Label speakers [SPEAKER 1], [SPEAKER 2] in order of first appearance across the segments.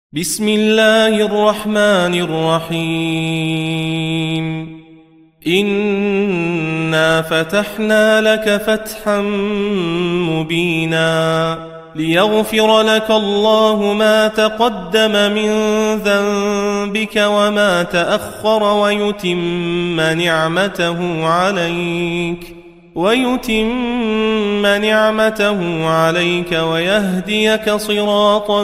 [SPEAKER 1] بسم الله الرحمن الرحيم. إنا فتحنا لك فتحا مبينا ليغفر لك الله ما تقدم من ذنبك وما تأخر ويتم نعمته عليك ويهديك صراطا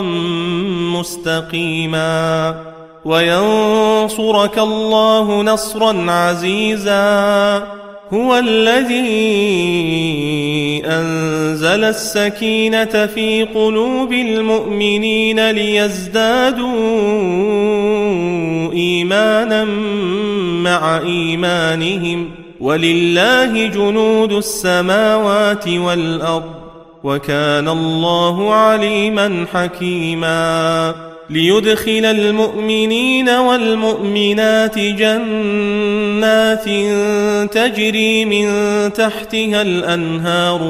[SPEAKER 1] مستقيما وينصرك الله نصرا عزيزا. هو الذي أنزل السكينة في قلوب المؤمنين ليزدادوا إيمانا مع إيمانهم ولله جنود السماوات والأرض وكان الله عليما حكيما. ليدخل المؤمنين والمؤمنات جنات تجري من تحتها الأنهار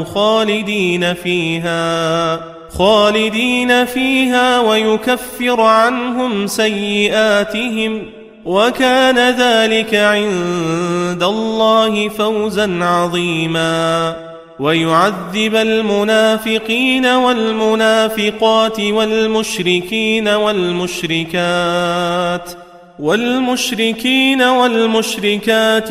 [SPEAKER 1] خالدين فيها ويكفر عنهم سيئاتهم وكان ذلك عند الله فوزا عظيما. ويعذب المنافقين والمنافقات والمشركين والمشركات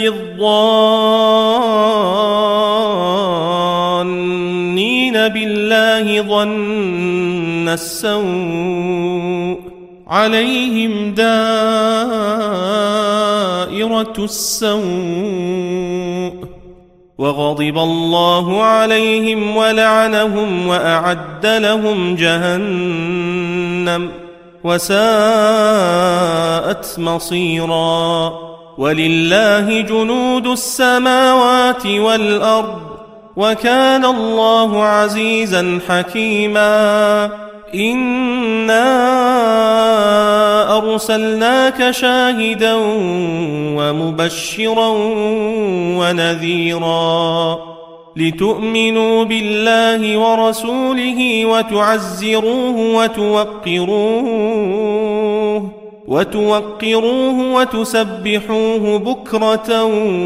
[SPEAKER 1] الظانين بالله ظن السوء عليهم دائرة السوء وغضب الله عليهم ولعنهم وأعد لهم جهنم وساءت مصيرا. ولله جنود السماوات والأرض وكان الله عزيزا حكيما. إنا أرسلناك شاهدا ومبشرا ونذيرا لتؤمنوا بالله ورسوله وتعزروه وتوقروه وتسبحوه بكرة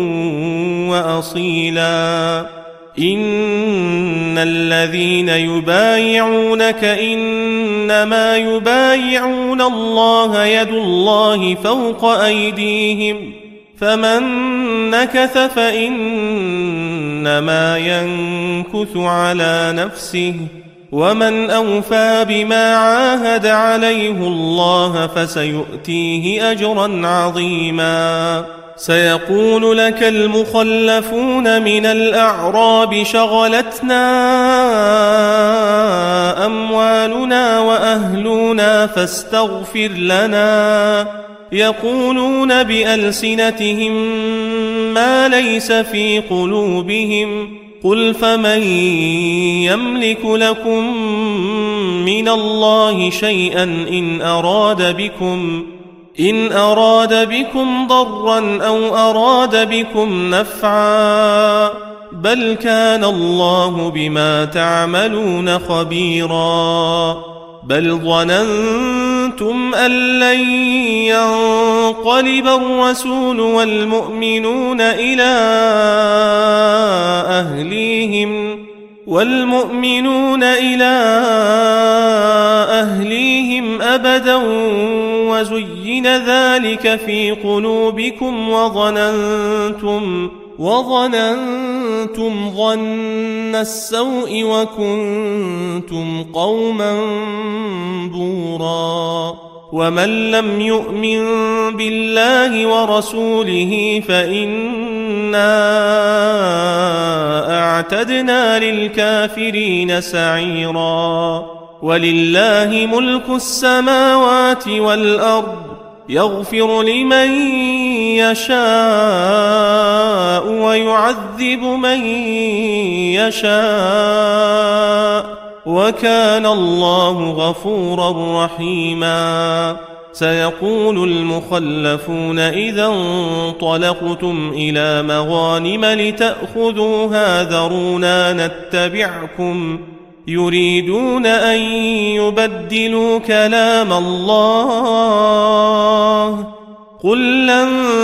[SPEAKER 1] وأصيلا. إن الذين يبايعونك إنما يبايعون الله يد الله فوق أيديهم فمن نكث فإنما ينكث على نفسه ومن أوفى بما عاهد عليه الله فسيؤتيه أجرا عظيما. سيقول لك المخلفون من الأعراب شغلتنا أموالنا وأهلنا فاستغفر لنا يقولون بألسنتهم ما ليس في قلوبهم قل فمن يملك لكم من الله شيئا إن أراد بكم ضرا أو أراد بكم نفعا بل كان الله بما تعملون خبيرا. بل ظننتم أن لن ينقلب الرسول والمؤمنون إلى أهليهم أبدا وزين ذلك في قلوبكم وظننتم ظن السوء وكنتم قوما بورا. ومن لم يؤمن بالله ورسوله فإنا أعتدنا للكافرين سعيرا. ولله ملك السماوات والأرض يغفر لمن يشاء ويعذب من يشاء وكان الله غفورا رحيما. سيقول المخلفون إذا انطلقتم إلى مغانم لتأخذوها ذرونا نتبعكم يريدون أن يبدلوا كلام الله قل لن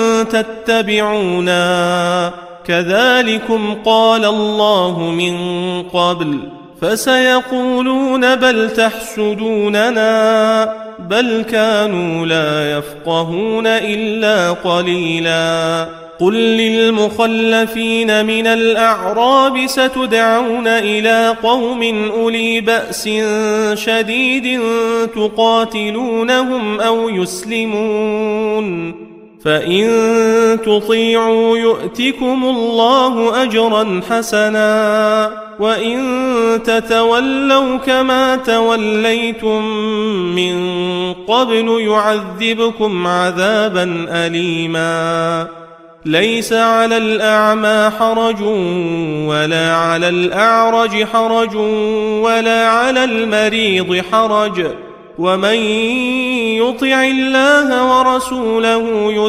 [SPEAKER 1] تتبعونا كذلكم قال الله من قبل فسيقولون بل تحسدوننا بل كانوا لا يفقهون إلا قليلا قل للمخلفين من الأعراب ستدعون إلى قوم أولي بأس شديد تقاتلونهم أو يسلمون فإن تطيعوا يؤتكم الله أجرا حسنا وإن تتولوا كما توليتم من قبل يعذبكم عذابا أليما ليس على الأعمى حرج ولا على الأعرج حرج ولا على المريض حرج ومن يطع الله ورسوله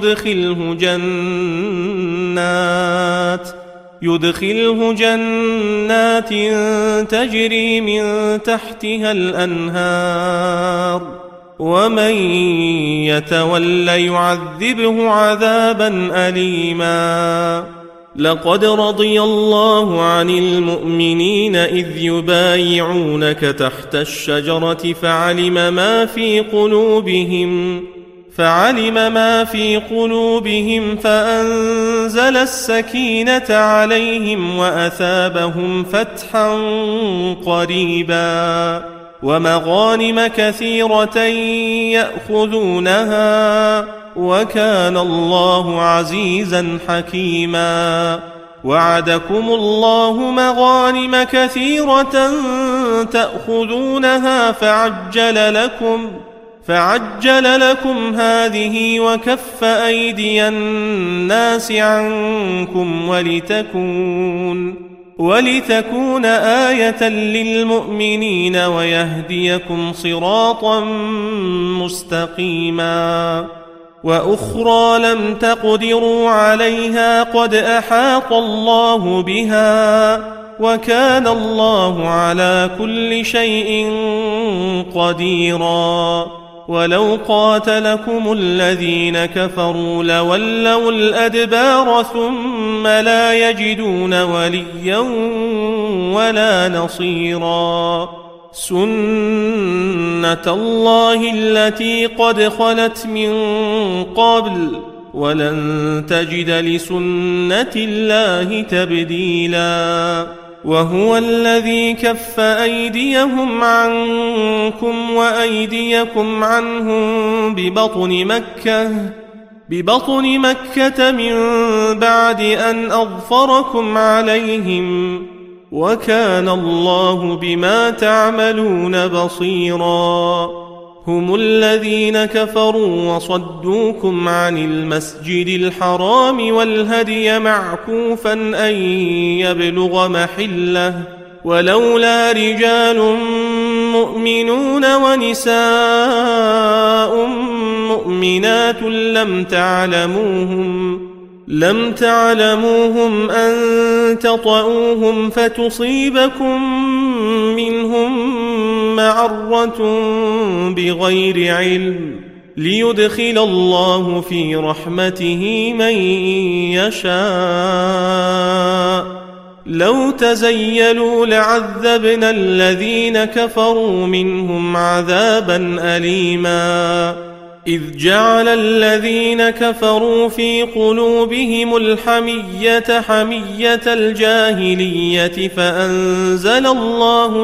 [SPEAKER 1] يدخله جنات تجري من تحتها الأنهار ومن يتول يعذبه عذابا أليما لقد رضي الله عن المؤمنين إذ يبايعونك تحت الشجرة فعلم ما في قلوبهم فأنزل السكينة عليهم وأثابهم فتحا قريبا ومغانم كثيرة يأخذونها وكان الله عزيزا حكيما وعدكم الله مغانم كثيرة تأخذونها فعجل لكم هذه وكف أيدي الناس عنكم ولتكون آية للمؤمنين ويهديكم صراطا مستقيما وأخرى لم تقدروا عليها قد أحاط الله بها وكان الله على كل شيء قديرا ولو قاتلكم الذين كفروا لولوا الأدبار ثم لا يجدون وليا ولا نصيرا سنة الله التي قد خلت من قبل ولن تجد لسنة الله تبديلا وهو الذي كف أيديهم عنكم وأيديكم عنهم ببطن مكة من بعد أن أظفركم عليهم وكان الله بما تعملون بصيرا هم الذين كفروا وصدوكم عن المسجد الحرام والهدي معكوفا أن يبلغ محله ولولا رجال مؤمنون ونساء مؤمنات لم تعلموهم أن تطؤوهم فتصيبكم منهم معرة بغير علم ليدخل الله في رحمته من يشاء لو تزيلوا لعذبنا الذين كفروا منهم عذابا أليما إذ جعل الذين كفروا في قلوبهم الحمية حمية الجاهلية فأنزل الله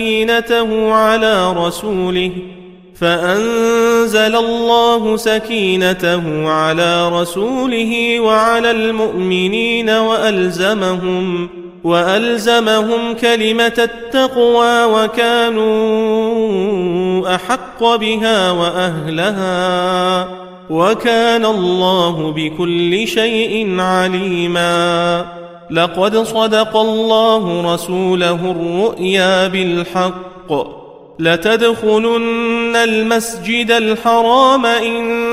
[SPEAKER 1] سكينته على رسوله وعلى المؤمنين وألزمهم كلمة التقوى وكانوا أحق بها وأهلها وكان الله بكل شيء عليما لقد صدق الله رسوله الرؤيا بالحق لتدخلن المسجد الحرام إن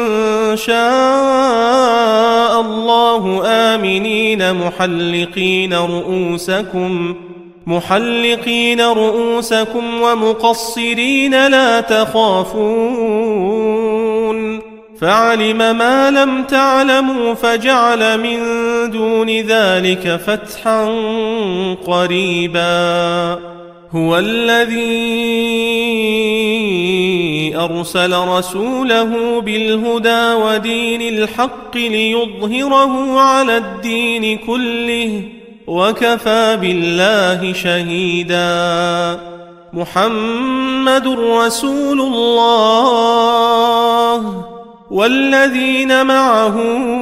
[SPEAKER 1] شاء الله آمنين محلقين رؤوسكم ومقصرين لا تخافون فعلم ما لم تعلموا فجعل من دون ذلك فتحا قريبا هو الذي أرسل رسوله بالهدى ودين الحق ليظهره على الدين كله وكفى بالله شهيدا محمد رسول الله والذين معه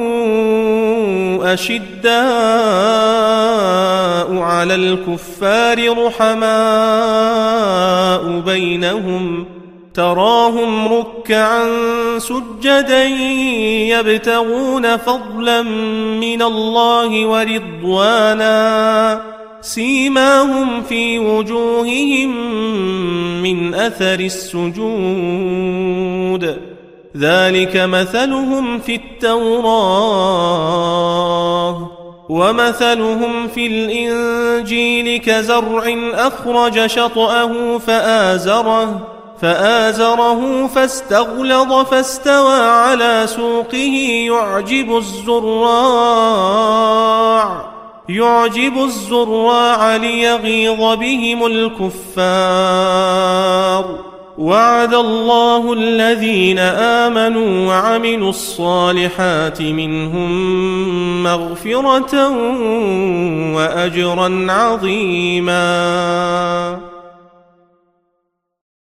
[SPEAKER 1] أشداء على الكفار رحماء بينهم تراهم ركعا سجدا يبتغون فضلا من الله ورضوانا سيماهم في وجوههم من أثر السجود ذلك مثلهم في التوراة ومثلهم في الإنجيل كزرع أخرج شطأه فآزره فاستغلظ فاستوى على سوقه يعجب الزراع ليغيظ بهم الكفار وعد الله الذين آمنوا وعملوا الصالحات منهم مغفرة وأجرا عظيما